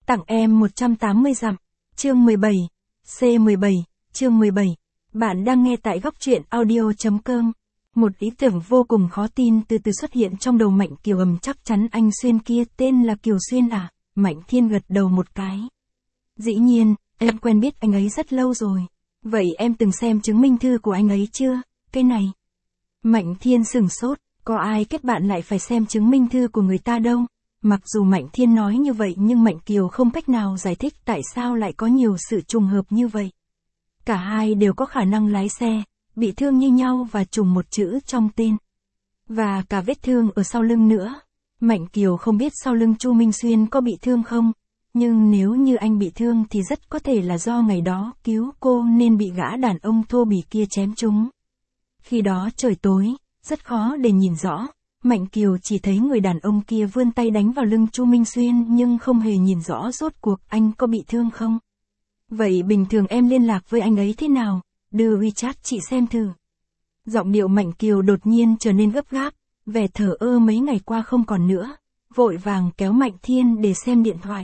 Tặng em 180 dặm. Chương 17. C17. Chương 17. Bạn đang nghe tại góc truyện audio.com. Một ý tưởng vô cùng khó tin từ từ xuất hiện trong đầu Mạnh Kiều. Chắc chắn anh Xuyên kia tên là Kiều Xuyên à? Mạnh Thiên gật đầu một cái. Dĩ nhiên, em quen biết anh ấy rất lâu rồi. Vậy em từng xem chứng minh thư của anh ấy chưa? Cái này. Mạnh Thiên sửng sốt, có ai kết bạn lại phải xem chứng minh thư của người ta đâu. Mặc dù Mạnh Thiên nói như vậy nhưng Mạnh Kiều không cách nào giải thích tại sao lại có nhiều sự trùng hợp như vậy. Cả hai đều có khả năng lái xe, bị thương như nhau và trùng một chữ trong tên. Và cả vết thương ở sau lưng nữa. Mạnh Kiều không biết sau lưng Chu Minh Xuyên có bị thương không, nhưng nếu như anh bị thương thì rất có thể là do ngày đó cứu cô nên bị gã đàn ông thô bỉ kia chém trúng. Khi đó trời tối, rất khó để nhìn rõ. Mạnh Kiều chỉ thấy người đàn ông kia vươn tay đánh vào lưng Chu Minh Xuyên nhưng không hề nhìn rõ rốt cuộc anh có bị thương không. Vậy bình thường em liên lạc với anh ấy thế nào? Đưa WeChat chị xem thử. Giọng điệu Mạnh Kiều đột nhiên trở nên gấp gáp, vẻ thờ ơ mấy ngày qua không còn nữa, vội vàng kéo Mạnh Thiên để xem điện thoại.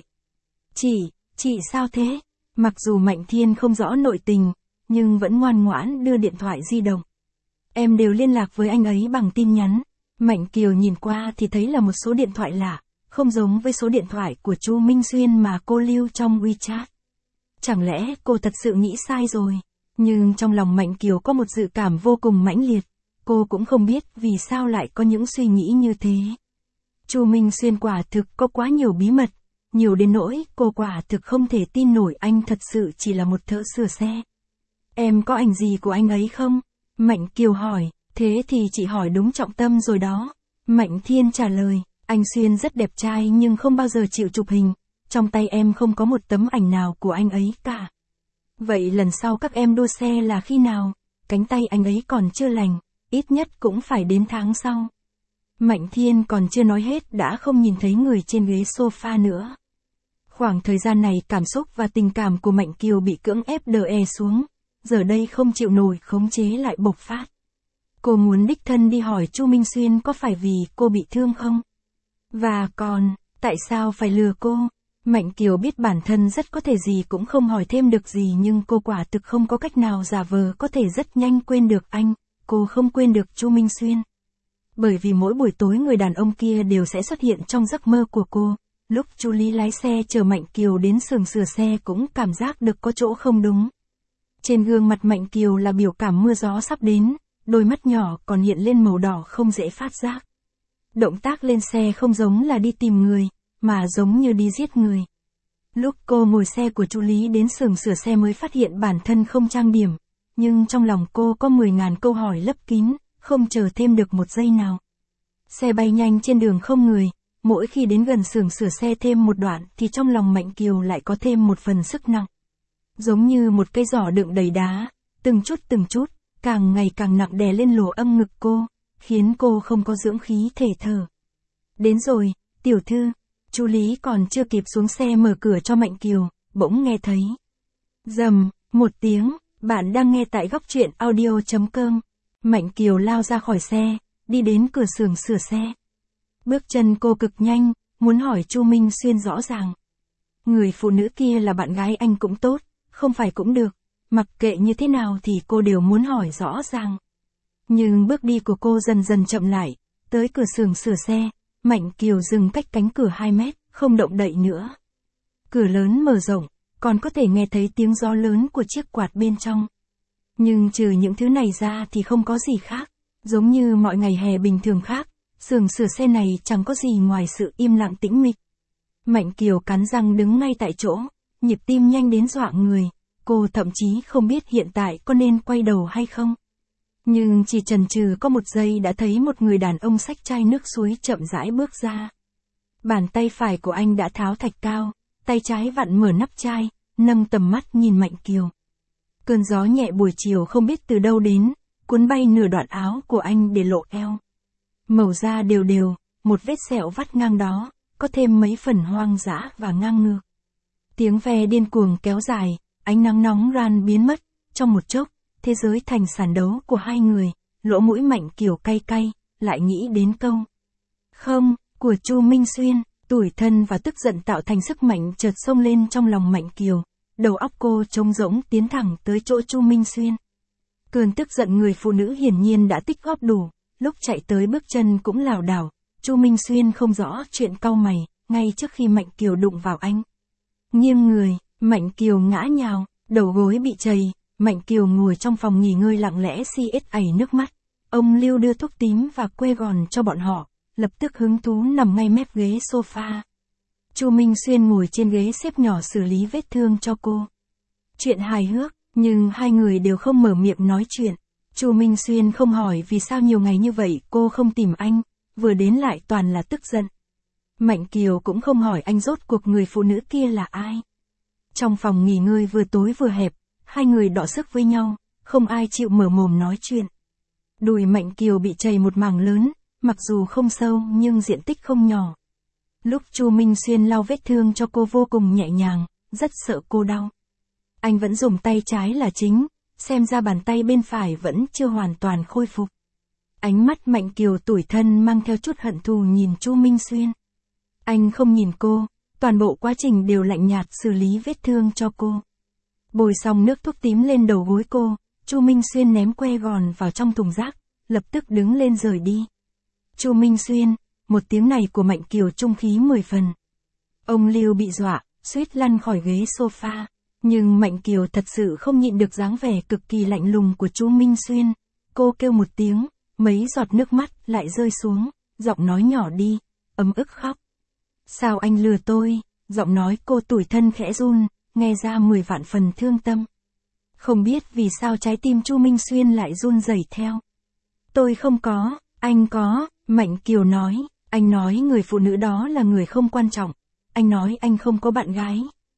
Chị sao thế? Mặc dù Mạnh Thiên không rõ nội tình, nhưng vẫn ngoan ngoãn đưa điện thoại di động. Em đều liên lạc với anh ấy bằng tin nhắn. Mạnh Kiều nhìn qua thì thấy là một số điện thoại lạ, không giống với số điện thoại của Chu Minh Xuyên mà cô lưu trong WeChat. Chẳng lẽ cô thật sự nghĩ sai rồi? Nhưng trong lòng Mạnh Kiều có một dự cảm vô cùng mãnh liệt, cô cũng không biết vì sao lại có những suy nghĩ như thế. Chu Minh Xuyên quả thực có quá nhiều bí mật, nhiều đến nỗi cô quả thực không thể tin nổi anh thật sự chỉ là một thợ sửa xe. Em có ảnh gì của anh ấy không? Mạnh Kiều hỏi. Thế thì chị hỏi đúng trọng tâm rồi đó. Mạnh Thiên trả lời, anh Xuyên rất đẹp trai nhưng không bao giờ chịu chụp hình, trong tay em không có một tấm ảnh nào của anh ấy cả. Vậy lần sau các em đua xe là khi nào? Cánh tay anh ấy còn chưa lành, ít nhất cũng phải đến tháng sau. Mạnh Thiên còn chưa nói hết đã không nhìn thấy người trên ghế sofa nữa. Khoảng thời gian này cảm xúc và tình cảm của Mạnh Kiều bị cưỡng ép đè xuống, giờ đây không chịu nổi khống chế lại bộc phát. Cô muốn đích thân đi hỏi Chu Minh Xuyên có phải vì cô bị thương không? Và còn, tại sao phải lừa cô? Mạnh Kiều biết bản thân rất có thể gì cũng không hỏi thêm được gì nhưng cô quả thực không có cách nào giả vờ có thể rất nhanh quên được anh, cô không quên được Chu Minh Xuyên. Bởi vì mỗi buổi tối người đàn ông kia đều sẽ xuất hiện trong giấc mơ của cô, lúc Chu Lý lái xe chờ Mạnh Kiều đến xưởng sửa xe cũng cảm giác được có chỗ không đúng. Trên gương mặt Mạnh Kiều là biểu cảm mưa gió sắp đến. Đôi mắt nhỏ còn hiện lên màu đỏ không dễ phát giác. Động tác lên xe không giống là đi tìm người, mà giống như đi giết người. Lúc cô ngồi xe của Chu Lý đến xưởng sửa xe mới phát hiện bản thân không trang điểm, nhưng trong lòng cô có 10.000 câu hỏi lấp kín, không chờ thêm được một giây nào. Xe bay nhanh trên đường không người, mỗi khi đến gần xưởng sửa xe thêm một đoạn thì trong lòng Mạnh Kiều lại có thêm một phần sức nặng. Giống như một cây giỏ đựng đầy đá, từng chút, càng ngày càng nặng đè lên lỗ âm ngực cô, khiến cô không có dưỡng khí thể thở. Đến rồi, tiểu thư. Chu Lý còn chưa kịp xuống xe mở cửa cho Mạnh Kiều, bỗng nghe thấy. Rầm, một tiếng, bạn đang nghe tại góc truyện audio.com. Mạnh Kiều lao ra khỏi xe, đi đến cửa xưởng sửa xe. Bước chân cô cực nhanh, muốn hỏi Chu Minh Xuyên rõ ràng. Người phụ nữ kia là bạn gái anh cũng tốt, không phải cũng được. Mặc kệ như thế nào thì cô đều muốn hỏi rõ ràng. Nhưng bước đi của cô dần dần chậm lại, tới cửa xưởng sửa xe, Mạnh Kiều dừng cách cánh cửa 2 mét, không động đậy nữa. Cửa lớn mở rộng, còn có thể nghe thấy tiếng gió lớn của chiếc quạt bên trong. Nhưng trừ những thứ này ra thì không có gì khác, giống như mọi ngày hè bình thường khác, xưởng sửa xe này chẳng có gì ngoài sự im lặng tĩnh mịch. Mạnh Kiều cắn răng đứng ngay tại chỗ, nhịp tim nhanh đến dọa người. Cô thậm chí không biết hiện tại có nên quay đầu hay không. Nhưng chỉ chần chừ có một giây đã thấy một người đàn ông xách chai nước suối chậm rãi bước ra. Bàn tay phải của anh đã tháo thạch cao, tay trái vặn mở nắp chai, nâng tầm mắt nhìn Mạnh Kiều. Cơn gió nhẹ buổi chiều không biết từ đâu đến, cuốn bay nửa đoạn áo của anh để lộ eo. Màu da đều đều, một vết sẹo vắt ngang đó, có thêm mấy phần hoang dã và ngang ngược. Tiếng ve điên cuồng kéo dài. Ánh nắng nóng ran biến mất, trong một chốc, thế giới thành sàn đấu của hai người, lỗ mũi Mạnh Kiều cay cay, lại nghĩ đến câu. Không, của Chu Minh Xuyên, Tủi thân và tức giận tạo thành sức mạnh chợt xông lên trong lòng Mạnh Kiều, đầu óc cô trống rỗng tiến thẳng tới chỗ Chu Minh Xuyên. Cơn tức giận người phụ nữ hiển nhiên đã tích góp đủ, lúc chạy tới bước chân cũng lảo đảo. Chu Minh Xuyên không rõ chuyện, cau mày, ngay trước khi Mạnh Kiều đụng vào anh. Nghiêng người, Mạnh Kiều ngã nhào, đầu gối bị trầy, Mạnh Kiều ngồi trong phòng nghỉ ngơi lặng lẽ ẩy nước mắt. Ông Lưu đưa thuốc tím và que gòn cho bọn họ, lập tức hứng thú nằm ngay mép ghế sofa. Chu Minh Xuyên ngồi trên ghế xếp nhỏ xử lý vết thương cho cô. Chuyện hài hước, nhưng hai người đều không mở miệng nói chuyện. Chu Minh Xuyên không hỏi vì sao nhiều ngày như vậy cô không tìm anh, vừa đến lại toàn là tức giận. Mạnh Kiều cũng không hỏi anh rốt cuộc người phụ nữ kia là ai. Trong phòng nghỉ ngơi vừa tối vừa hẹp, hai người đọ sức với nhau, không ai chịu mở mồm nói chuyện. Đùi Mạnh Kiều bị trầy một mảng lớn, mặc dù không sâu nhưng diện tích không nhỏ. Lúc Chu Minh Xuyên lau vết thương cho cô vô cùng nhẹ nhàng, rất sợ cô đau. Anh vẫn dùng tay trái là chính, xem ra bàn tay bên phải vẫn chưa hoàn toàn khôi phục. Ánh mắt Mạnh Kiều tủi thân mang theo chút hận thù nhìn Chu Minh Xuyên. Anh không nhìn cô, toàn bộ quá trình đều lạnh nhạt xử lý vết thương cho cô. Bôi xong nước thuốc tím lên đầu gối cô, Chu Minh Xuyên ném que gòn vào trong thùng rác, lập tức đứng lên rời đi. Chu Minh Xuyên, một tiếng này của Mạnh Kiều trung khí 10 phần. Ông Lưu bị dọa, suýt lăn khỏi ghế sofa, nhưng Mạnh Kiều thật sự không nhịn được dáng vẻ cực kỳ lạnh lùng của Chu Minh Xuyên. Cô kêu một tiếng, mấy giọt nước mắt lại rơi xuống, giọng nói nhỏ đi, ấm ức khóc. Sao anh lừa tôi? Giọng nói cô tủi thân khẽ run, nghe ra 10 vạn phần thương tâm. Không biết vì sao trái tim Chu Minh Xuyên lại run rẩy theo. Tôi không có, anh có, Mạnh Kiều nói, anh nói người phụ nữ đó là người không quan trọng, anh nói anh không có bạn gái,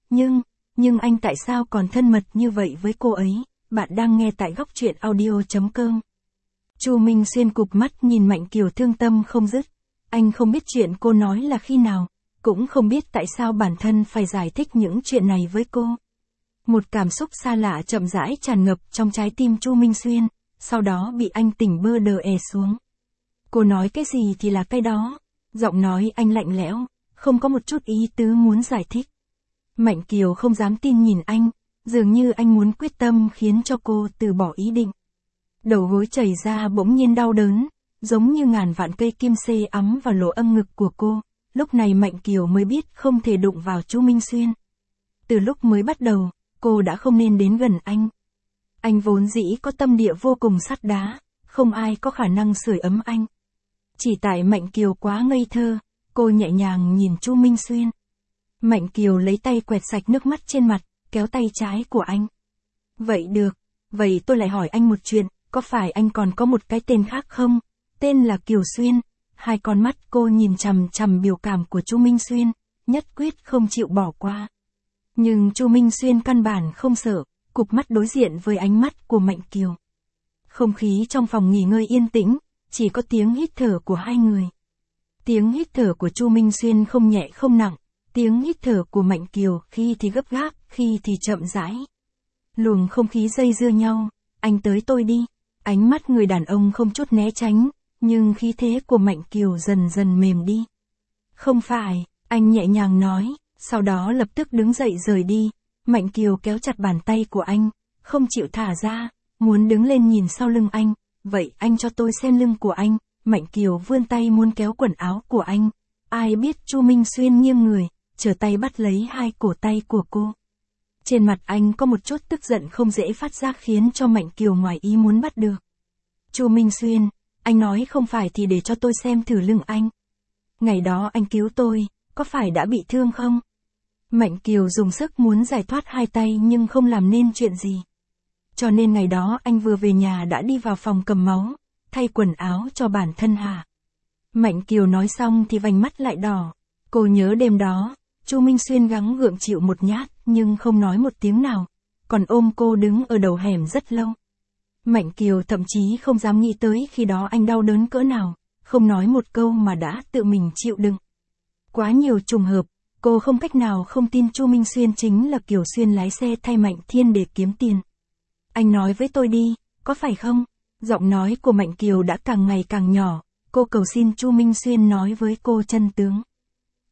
nhưng anh tại sao còn thân mật như vậy với cô ấy? Bạn đang nghe tại góc truyện audio.com. Chu Minh Xuyên cụp mắt nhìn Mạnh Kiều thương tâm không dứt. Anh không biết chuyện cô nói là khi nào, cũng không biết tại sao bản thân phải giải thích những chuyện này với cô. Một cảm xúc xa lạ chậm rãi tràn ngập trong trái tim Chu Minh Xuyên, sau đó bị anh tỉnh bơ đờ xuống. Cô nói cái gì thì là cái đó, giọng nói anh lạnh lẽo, không có một chút ý tứ muốn giải thích. Mạnh Kiều không dám tin nhìn anh, dường như anh muốn quyết tâm khiến cho cô từ bỏ ý định. Đầu gối chảy ra bỗng nhiên đau đớn, giống như ngàn vạn cây kim xê ấm vào lỗ âm ngực của cô, lúc này Mạnh Kiều mới biết không thể đụng vào Chu Minh Xuyên. Từ lúc mới bắt đầu, cô đã không nên đến gần anh. Anh vốn dĩ có tâm địa vô cùng sắt đá, không ai có khả năng sưởi ấm anh. Chỉ tại Mạnh Kiều quá ngây thơ, cô nhẹ nhàng nhìn Chu Minh Xuyên. Mạnh Kiều lấy tay quẹt sạch nước mắt trên mặt, kéo tay trái của anh. Vậy được, vậy tôi lại hỏi anh một chuyện, có phải anh còn có một cái tên khác không? Tên là Kiều Xuyên. Hai con mắt cô nhìn chằm chằm biểu cảm của Chu Minh Xuyên, nhất quyết không chịu bỏ qua. Nhưng Chu Minh Xuyên căn bản không sợ, cụp mắt đối diện với ánh mắt của Mạnh Kiều. Không khí trong phòng nghỉ ngơi yên tĩnh, chỉ có tiếng hít thở của hai người. Tiếng hít thở của Chu Minh Xuyên không nhẹ không nặng, tiếng hít thở của Mạnh Kiều khi thì gấp gáp, khi thì chậm rãi. Luồng không khí dây dưa nhau, anh tới tôi đi. Ánh mắt người đàn ông không chút né tránh, nhưng khí thế của Mạnh Kiều dần dần mềm đi. Không phải, anh nhẹ nhàng nói, sau đó lập tức đứng dậy rời đi. Mạnh Kiều kéo chặt bàn tay của anh, không chịu thả ra, muốn đứng lên nhìn sau lưng anh. Vậy anh cho tôi xem lưng của anh. Mạnh Kiều vươn tay muốn kéo quần áo của anh. Ai biết Chu Minh Xuyên nghiêng người, trở tay bắt lấy hai cổ tay của cô. Trên mặt anh có một chút tức giận không dễ phát giác khiến cho Mạnh Kiều ngoài ý muốn bắt được. Chu Minh Xuyên, anh nói không phải thì để cho tôi xem thử lưng anh. Ngày đó anh cứu tôi, có phải đã bị thương không? Mạnh Kiều dùng sức muốn giải thoát hai tay nhưng không làm nên chuyện gì. Cho nên ngày đó anh vừa về nhà đã đi vào phòng cầm máu, thay quần áo cho bản thân hả? Mạnh Kiều nói xong thì vành mắt lại đỏ. Cô nhớ đêm đó, Chu Minh Xuyên gắng gượng chịu một nhát nhưng không nói một tiếng nào, còn ôm cô đứng ở đầu hẻm rất lâu. Mạnh Kiều thậm chí không dám nghĩ tới khi đó anh đau đớn cỡ nào, không nói một câu mà đã tự mình chịu đựng. Quá nhiều trùng hợp, cô không cách nào không tin Chu Minh Xuyên chính là Kiều Xuyên lái xe thay Mạnh Thiên để kiếm tiền. Anh nói với tôi đi, có phải không? Giọng nói của Mạnh Kiều đã càng ngày càng nhỏ, cô cầu xin Chu Minh Xuyên nói với cô chân tướng.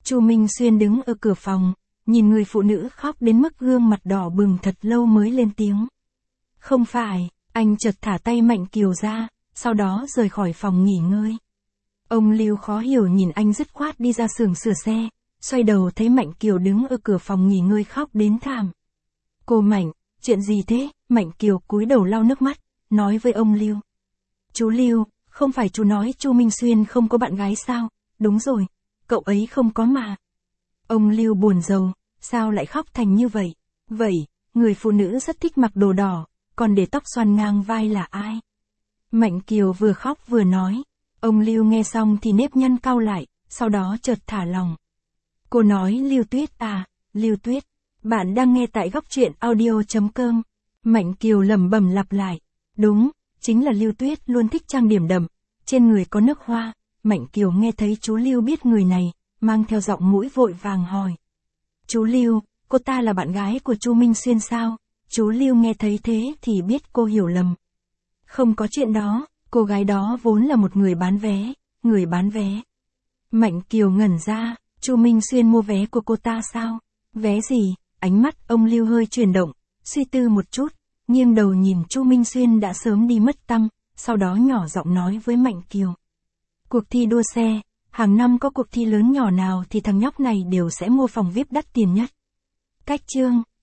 Chu Minh Xuyên đứng ở cửa phòng, nhìn người phụ nữ khóc đến mức gương mặt đỏ bừng thật lâu mới lên tiếng. Không phải, anh chợt thả tay Mạnh Kiều ra, sau đó rời khỏi phòng nghỉ ngơi. Ông Lưu khó hiểu nhìn anh dứt khoát đi ra xưởng sửa xe, xoay đầu thấy Mạnh Kiều đứng ở cửa phòng nghỉ ngơi khóc đến thảm. Cô Mạnh, chuyện gì thế? Mạnh Kiều cúi đầu lau nước mắt, nói với ông Lưu. Chú Lưu, không phải chú nói Chu Minh Xuyên không có bạn gái sao? Đúng rồi, cậu ấy không có mà. Ông Lưu buồn rầu, sao lại khóc thành như vậy? Vậy, người phụ nữ rất thích mặc đồ đỏ, còn để tóc xoăn ngang vai là ai? Mạnh Kiều vừa khóc vừa nói. Ông Lưu nghe xong thì nếp nhăn cau lại, sau đó chợt thả lòng. Cô nói Lưu Tuyết à, Lưu Tuyết. Bạn đang nghe tại góc truyện audio.com. Mạnh Kiều lẩm bẩm lặp lại. Đúng, chính là Lưu Tuyết luôn thích trang điểm đậm, trên người có nước hoa. Mạnh Kiều nghe thấy chú Lưu biết người này, mang theo giọng mũi vội vàng hỏi. Chú Lưu, cô ta là bạn gái của Chu Minh Xuyên sao? Chú Lưu nghe thấy thế thì biết cô hiểu lầm. Không có chuyện đó, cô gái đó vốn là một người bán vé. Mạnh Kiều ngẩn ra, Chu Minh Xuyên mua vé của cô ta sao? Vé gì? Ánh mắt ông Lưu hơi chuyển động, suy tư một chút, nghiêng đầu nhìn Chu Minh Xuyên đã sớm đi mất tăm, sau đó nhỏ giọng nói với Mạnh Kiều. Cuộc thi đua xe, hàng năm có cuộc thi lớn nhỏ nào thì thằng nhóc này đều sẽ mua phòng VIP đắt tiền nhất. Cách chương